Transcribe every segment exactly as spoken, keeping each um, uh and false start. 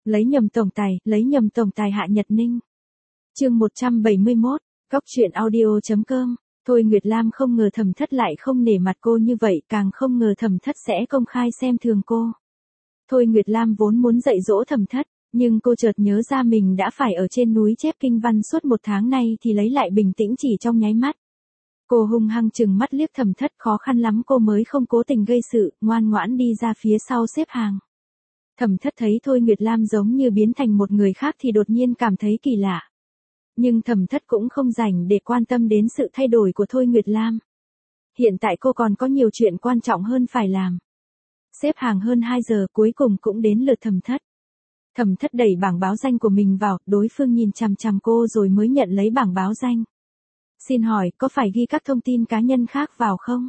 Lấy nhầm tổng tài, lấy nhầm tổng tài Hạ Nhật Ninh. Chương một trăm bảy mươi mốt, Góc truyện audio chấm com. Thôi Nguyệt Lam không ngờ Thẩm Thất lại không nể mặt cô như vậy, càng không ngờ Thẩm Thất sẽ công khai xem thường cô. Thôi Nguyệt Lam vốn muốn dạy dỗ Thẩm Thất, nhưng cô chợt nhớ ra mình đã phải ở trên núi chép kinh văn suốt một tháng nay thì lấy lại bình tĩnh chỉ trong nháy mắt. Cô hung hăng chừng mắt liếc Thẩm Thất, khó khăn lắm cô mới không cố tình gây sự, ngoan ngoãn đi ra phía sau xếp hàng. Thẩm Thất thấy Thôi Nguyệt Lam giống như biến thành một người khác thì đột nhiên cảm thấy kỳ lạ. Nhưng Thẩm Thất cũng không rảnh để quan tâm đến sự thay đổi của Thôi Nguyệt Lam. Hiện tại cô còn có nhiều chuyện quan trọng hơn phải làm. Xếp hàng hơn hai giờ cuối cùng cũng đến lượt Thẩm Thất. Thẩm Thất đẩy bảng báo danh của mình vào, đối phương nhìn chằm chằm cô rồi mới nhận lấy bảng báo danh. Xin hỏi, có phải ghi các thông tin cá nhân khác vào không?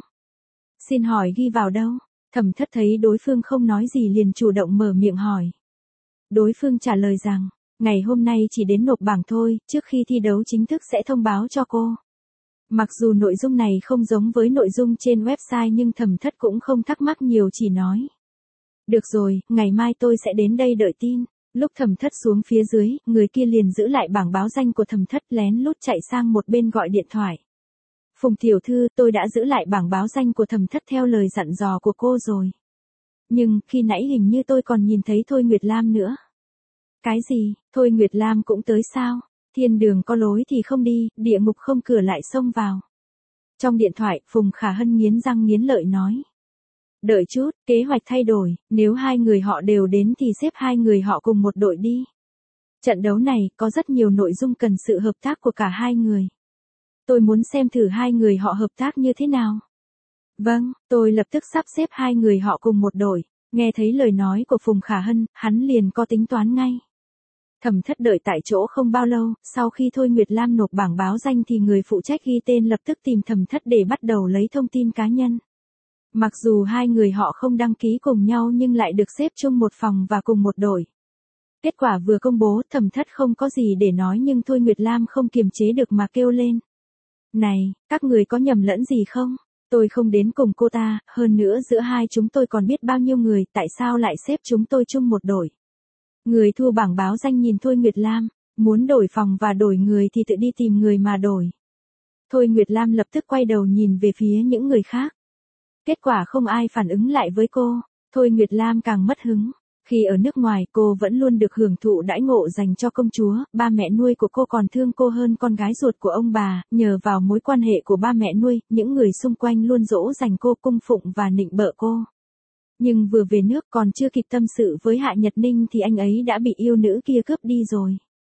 Xin hỏi ghi vào đâu? Thẩm Thất thấy đối phương không nói gì liền chủ động mở miệng hỏi. Đối phương trả lời rằng, ngày hôm nay chỉ đến nộp bảng thôi, trước khi thi đấu chính thức sẽ thông báo cho cô. Mặc dù nội dung này không giống với nội dung trên website nhưng Thẩm Thất cũng không thắc mắc nhiều, chỉ nói. Được rồi, ngày mai tôi sẽ đến đây đợi tin. Lúc Thẩm Thất xuống phía dưới, người kia liền giữ lại bảng báo danh của Thẩm Thất, lén lút chạy sang một bên gọi điện thoại. Phùng tiểu thư, tôi đã giữ lại bảng báo danh của Thẩm Thất theo lời dặn dò của cô rồi. Nhưng, khi nãy hình như tôi còn nhìn thấy Thôi Nguyệt Lam nữa. Cái gì, Thôi Nguyệt Lam cũng tới sao? Thiên đường có lối thì không đi, địa ngục không cửa lại xông vào. Trong điện thoại, Phùng Khả Hân nghiến răng nghiến lợi nói. Đợi chút, kế hoạch thay đổi, nếu hai người họ đều đến thì xếp hai người họ cùng một đội đi. Trận đấu này có rất nhiều nội dung cần sự hợp tác của cả hai người. Tôi muốn xem thử hai người họ hợp tác như thế nào. Vâng, tôi lập tức sắp xếp hai người họ cùng một đội. Nghe thấy lời nói của Phùng Khả Hân, hắn liền có tính toán ngay. Thẩm Thất đợi tại chỗ không bao lâu, sau khi Thôi Nguyệt Lam nộp bảng báo danh thì người phụ trách ghi tên lập tức tìm Thẩm Thất để bắt đầu lấy thông tin cá nhân. Mặc dù hai người họ không đăng ký cùng nhau nhưng lại được xếp chung một phòng và cùng một đội. Kết quả vừa công bố, Thẩm Thất không có gì để nói nhưng Thôi Nguyệt Lam không kiềm chế được mà kêu lên. Này, các người có nhầm lẫn gì không? Tôi không đến cùng cô ta, hơn nữa giữa hai chúng tôi còn biết bao nhiêu người, tại sao lại xếp chúng tôi chung một đội? Người thua bảng báo danh nhìn Thôi Nguyệt Lam, muốn đổi phòng và đổi người thì tự đi tìm người mà đổi. Thôi Nguyệt Lam lập tức quay đầu nhìn về phía những người khác. Kết quả không ai phản ứng lại với cô, Thôi Nguyệt Lam càng mất hứng. Khi ở nước ngoài cô vẫn luôn được hưởng thụ đãi ngộ dành cho công chúa, ba mẹ nuôi của cô còn thương cô hơn con gái ruột của ông bà, nhờ vào mối quan hệ của ba mẹ nuôi, những người xung quanh luôn dỗ dành cô, cung phụng và nịnh bợ cô. Nhưng vừa về nước còn chưa kịp tâm sự với Hạ Nhật Ninh thì anh ấy đã bị yêu nữ kia cướp đi rồi.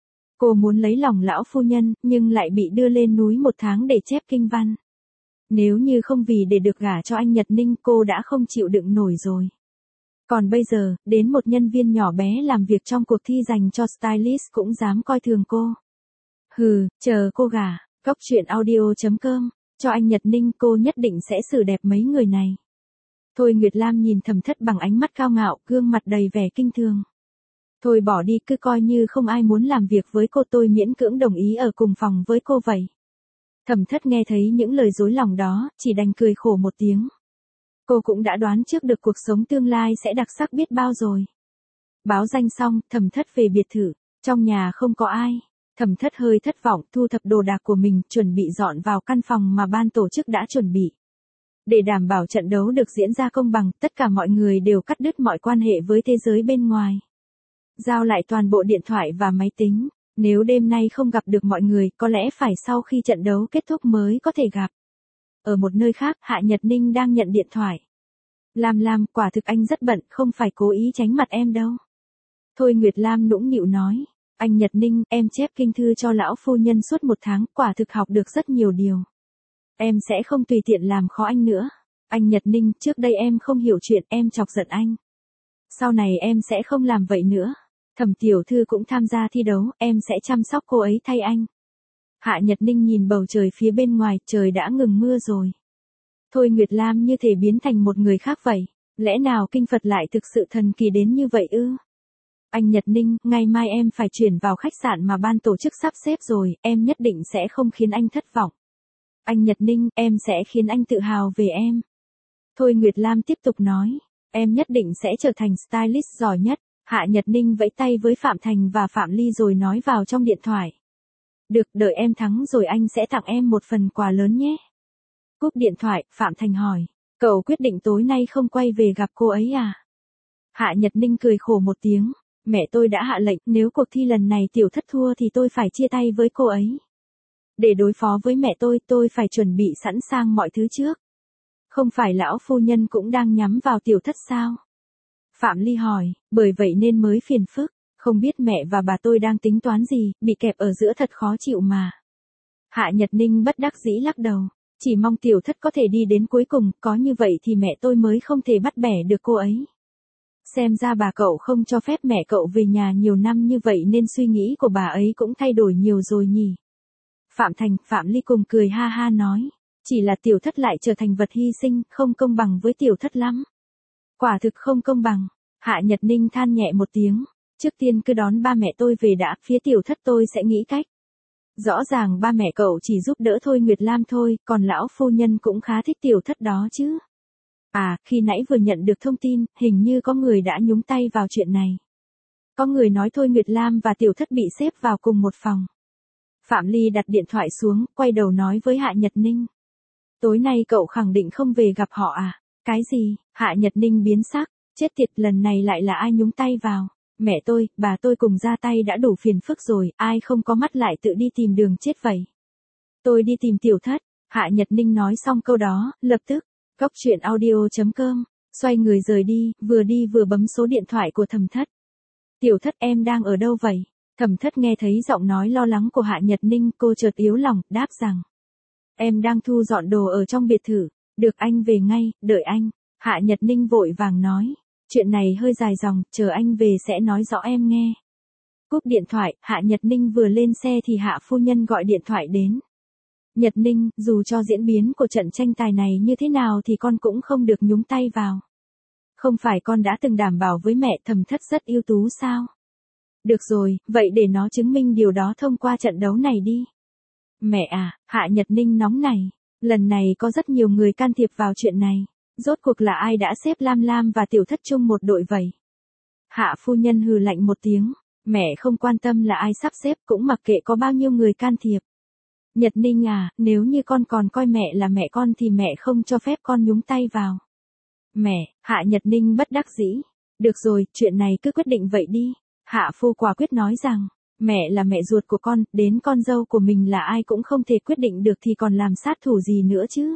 Cô muốn lấy lòng lão phu nhân, nhưng lại bị đưa lên núi một tháng để chép kinh văn. Nếu như không vì để được gả cho anh Nhật Ninh cô đã không chịu đựng nổi rồi. Còn bây giờ, đến một nhân viên nhỏ bé làm việc trong cuộc thi dành cho stylist cũng dám coi thường cô. Hừ, chờ cô gả, Góc truyện audio chấm com, cho anh Nhật Ninh cô nhất định sẽ xử đẹp mấy người này. Thôi Nguyệt Lam nhìn Thẩm Thất bằng ánh mắt cao ngạo, gương mặt đầy vẻ kinh thường. Thôi bỏ đi, cứ coi như không ai muốn làm việc với cô, tôi miễn cưỡng đồng ý ở cùng phòng với cô vậy. Thẩm Thất nghe thấy những lời dối lòng đó, chỉ đành cười khổ một tiếng. Cô cũng đã đoán trước được cuộc sống tương lai sẽ đặc sắc biết bao rồi. Báo danh xong, Thẩm Thất về biệt thự, trong nhà không có ai. Thẩm Thất hơi thất vọng, thu thập đồ đạc của mình, chuẩn bị dọn vào căn phòng mà ban tổ chức đã chuẩn bị. Để đảm bảo trận đấu được diễn ra công bằng, tất cả mọi người đều cắt đứt mọi quan hệ với thế giới bên ngoài. Giao lại toàn bộ điện thoại và máy tính, nếu đêm nay không gặp được mọi người, có lẽ phải sau khi trận đấu kết thúc mới có thể gặp. Ở một nơi khác, Hạ Nhật Ninh đang nhận điện thoại. Lam Lam, quả thực anh rất bận, không phải cố ý tránh mặt em đâu. Thôi Nguyệt Lam nũng nịu nói, anh Nhật Ninh, em chép kinh thư cho lão phu nhân suốt một tháng, quả thực học được rất nhiều điều. Em sẽ không tùy tiện làm khó anh nữa. Anh Nhật Ninh, trước đây em không hiểu chuyện, em chọc giận anh. Sau này em sẽ không làm vậy nữa. Thẩm tiểu thư cũng tham gia thi đấu, em sẽ chăm sóc cô ấy thay anh. Hạ Nhật Ninh nhìn bầu trời phía bên ngoài, trời đã ngừng mưa rồi. Thôi Nguyệt Lam như thể biến thành một người khác vậy. Lẽ nào kinh Phật lại thực sự thần kỳ đến như vậy ư? Anh Nhật Ninh, ngày mai em phải chuyển vào khách sạn mà ban tổ chức sắp xếp rồi, em nhất định sẽ không khiến anh thất vọng. Anh Nhật Ninh, em sẽ khiến anh tự hào về em. Thôi Nguyệt Lam tiếp tục nói, em nhất định sẽ trở thành stylist giỏi nhất. Hạ Nhật Ninh vẫy tay với Phạm Thành và Phạm Ly rồi nói vào trong điện thoại. Được, đợi em thắng rồi anh sẽ tặng em một phần quà lớn nhé. Cúp điện thoại, Phạm Thành hỏi, cậu quyết định tối nay không quay về gặp cô ấy à? Hạ Nhật Ninh cười khổ một tiếng, mẹ tôi đã hạ lệnh, nếu cuộc thi lần này Tiểu Thất thua thì tôi phải chia tay với cô ấy. Để đối phó với mẹ tôi, tôi phải chuẩn bị sẵn sàng mọi thứ trước. Không phải lão phu nhân cũng đang nhắm vào Tiểu Thất sao? Phạm Ly hỏi, bởi vậy nên mới phiền phức, không biết mẹ và bà tôi đang tính toán gì, bị kẹp ở giữa thật khó chịu mà. Hạ Nhật Ninh bất đắc dĩ lắc đầu, chỉ mong Tiểu Thất có thể đi đến cuối cùng, có như vậy thì mẹ tôi mới không thể bắt bẻ được cô ấy. Xem ra bà cậu không cho phép mẹ cậu về nhà nhiều năm như vậy nên suy nghĩ của bà ấy cũng thay đổi nhiều rồi nhỉ. Phạm Thành, Phạm Ly cùng cười ha ha nói, chỉ là Tiểu Thất lại trở thành vật hy sinh, không công bằng với Tiểu Thất lắm. Quả thực không công bằng. Hạ Nhật Ninh than nhẹ một tiếng, trước tiên cứ đón ba mẹ tôi về đã, phía Tiểu Thất tôi sẽ nghĩ cách. Rõ ràng ba mẹ cậu chỉ giúp đỡ Thôi Nguyệt Lam thôi, còn lão phu nhân cũng khá thích Tiểu Thất đó chứ. À, khi nãy vừa nhận được thông tin, hình như có người đã nhúng tay vào chuyện này. Có người nói Thôi Nguyệt Lam và Tiểu Thất bị xếp vào cùng một phòng. Phạm Ly đặt điện thoại xuống, quay đầu nói với Hạ Nhật Ninh. Tối nay cậu khẳng định không về gặp họ à? Cái gì? Hạ Nhật Ninh biến sắc, chết tiệt, lần này lại là ai nhúng tay vào? Mẹ tôi, bà tôi cùng ra tay đã đủ phiền phức rồi, ai không có mắt lại tự đi tìm đường chết vậy? Tôi đi tìm Tiểu Thất. Hạ Nhật Ninh nói xong câu đó, lập tức, Góc truyện audio chấm com, xoay người rời đi, vừa đi vừa bấm số điện thoại của Thẩm Thất. Tiểu Thất, em đang ở đâu vậy? Thẩm Thất nghe thấy giọng nói lo lắng của Hạ Nhật Ninh, cô chợt yếu lòng, đáp rằng. Em đang thu dọn đồ ở trong biệt thự. Được, anh về ngay, đợi anh. Hạ Nhật Ninh vội vàng nói. Chuyện này hơi dài dòng, chờ anh về sẽ nói rõ em nghe. Cúp điện thoại, Hạ Nhật Ninh vừa lên xe thì Hạ phu nhân gọi điện thoại đến. Nhật Ninh, dù cho diễn biến của trận tranh tài này như thế nào thì con cũng không được nhúng tay vào. Không phải con đã từng đảm bảo với mẹ Thẩm Thất rất ưu tú sao? Được rồi, vậy để nó chứng minh điều đó thông qua trận đấu này đi. Mẹ à, Hạ Nhật Ninh nóng này. Lần này có rất nhiều người can thiệp vào chuyện này. Rốt cuộc là ai đã xếp Lam Lam và Tiểu Thất chung một đội vậy? Hạ phu nhân hừ lạnh một tiếng. Mẹ không quan tâm là ai sắp xếp, cũng mặc kệ có bao nhiêu người can thiệp. Nhật Ninh à, nếu như con còn coi mẹ là mẹ con thì mẹ không cho phép con nhúng tay vào. Mẹ, Hạ Nhật Ninh bất đắc dĩ. Được rồi, chuyện này cứ quyết định vậy đi. Hạ phu quả quyết nói rằng, mẹ là mẹ ruột của con, đến con dâu của mình là ai cũng không thể quyết định được thì còn làm sát thủ gì nữa chứ.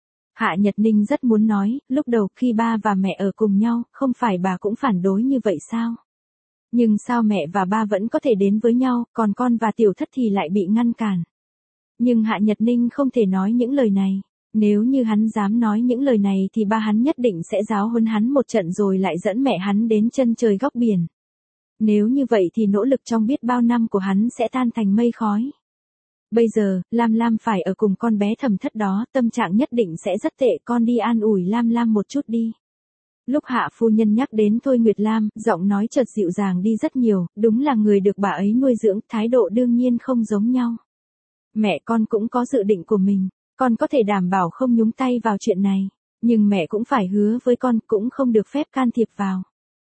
Hạ Nhật Ninh rất muốn nói, lúc đầu khi ba và mẹ ở cùng nhau, không phải bà cũng phản đối như vậy sao? Nhưng sao mẹ và ba vẫn có thể đến với nhau, còn con và Tiểu Thất thì lại bị ngăn cản. Nhưng Hạ Nhật Ninh không thể nói những lời này. Nếu như hắn dám nói những lời này thì ba hắn nhất định sẽ giáo huấn hắn một trận rồi lại dẫn mẹ hắn đến chân trời góc biển. Nếu như vậy thì nỗ lực trong biết bao năm của hắn sẽ tan thành mây khói. Bây giờ, Lam Lam phải ở cùng con bé Thẩm Thất đó, tâm trạng nhất định sẽ rất tệ, con đi an ủi Lam Lam một chút đi. Lúc Hạ phu nhân nhắc đến Thôi Nguyệt Lam, giọng nói chợt dịu dàng đi rất nhiều, đúng là người được bà ấy nuôi dưỡng, thái độ đương nhiên không giống nhau. Mẹ con cũng có dự định của mình, con có thể đảm bảo không nhúng tay vào chuyện này, nhưng mẹ cũng phải hứa với con cũng không được phép can thiệp vào.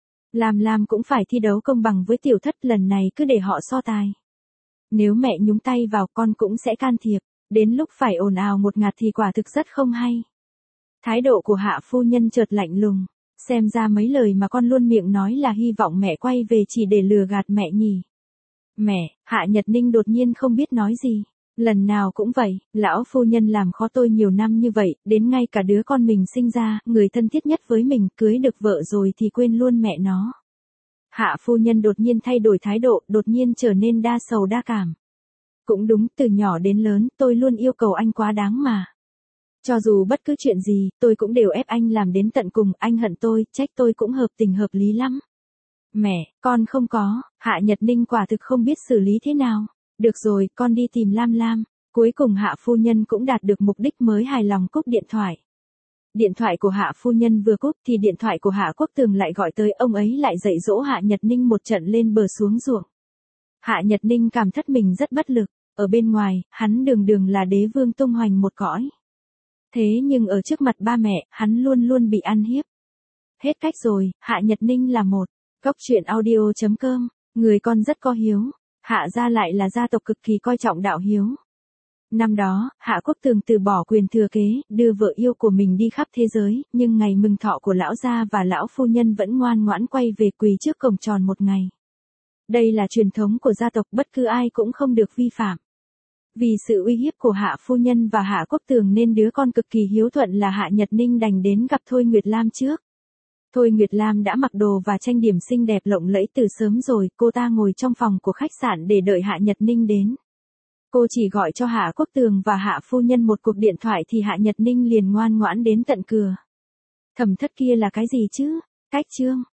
Lam Lam cũng phải thi đấu công bằng với Tiểu Thất, lần này cứ để họ so tài. Nếu mẹ nhúng tay vào con cũng sẽ can thiệp, đến lúc phải ồn ào một ngạt thì quả thực rất không hay. Thái độ của Hạ phu nhân chợt lạnh lùng, xem ra mấy lời mà con luôn miệng nói là hy vọng mẹ quay về chỉ để lừa gạt mẹ nhỉ. Mẹ, Hạ Nhật Ninh đột nhiên không biết nói gì. Lần nào cũng vậy, lão phu nhân làm khó tôi nhiều năm như vậy, đến ngay cả đứa con mình sinh ra, người thân thiết nhất với mình, cưới được vợ rồi thì quên luôn mẹ nó. Hạ phu nhân đột nhiên thay đổi thái độ, đột nhiên trở nên đa sầu đa cảm. Cũng đúng, từ nhỏ đến lớn, tôi luôn yêu cầu anh quá đáng mà. Cho dù bất cứ chuyện gì, tôi cũng đều ép anh làm đến tận cùng, anh hận tôi, trách tôi cũng hợp tình hợp lý lắm. Mẹ, con không có, Hạ Nhật Ninh quả thực không biết xử lý thế nào. Được rồi, con đi tìm Lam Lam. Cuối cùng Hạ phu nhân cũng đạt được mục đích mới hài lòng cúp điện thoại. Điện thoại của Hạ phu nhân vừa cúp thì điện thoại của Hạ Quốc Tường lại gọi tới, ông ấy lại dạy dỗ Hạ Nhật Ninh một trận lên bờ xuống ruộng. Hạ Nhật Ninh cảm thấy mình rất bất lực, ở bên ngoài, hắn đường đường là đế vương tung hoành một cõi. Thế nhưng ở trước mặt ba mẹ, hắn luôn luôn bị ăn hiếp. Hết cách rồi, Hạ Nhật Ninh là một. Góc truyện audio chấm com, người con rất có hiếu, Hạ gia lại là gia tộc cực kỳ coi trọng đạo hiếu. Năm đó, Hạ Quốc Tường từ bỏ quyền thừa kế, đưa vợ yêu của mình đi khắp thế giới, nhưng ngày mừng thọ của lão gia và lão phu nhân vẫn ngoan ngoãn quay về quỳ trước cổng tròn một ngày. Đây là truyền thống của gia tộc, bất cứ ai cũng không được vi phạm. Vì sự uy hiếp của Hạ phu nhân và Hạ Quốc Tường nên đứa con cực kỳ hiếu thuận là Hạ Nhật Ninh đành đến gặp Thôi Nguyệt Lam trước. Thôi Nguyệt Lam đã mặc đồ và trang điểm xinh đẹp lộng lẫy từ sớm rồi, cô ta ngồi trong phòng của khách sạn để đợi Hạ Nhật Ninh đến. Cô chỉ gọi cho Hạ Quốc Tường và Hạ phu nhân một cuộc điện thoại thì Hạ Nhật Ninh liền ngoan ngoãn đến tận cửa. Thẩm thất kia là cái gì chứ? Cách chương.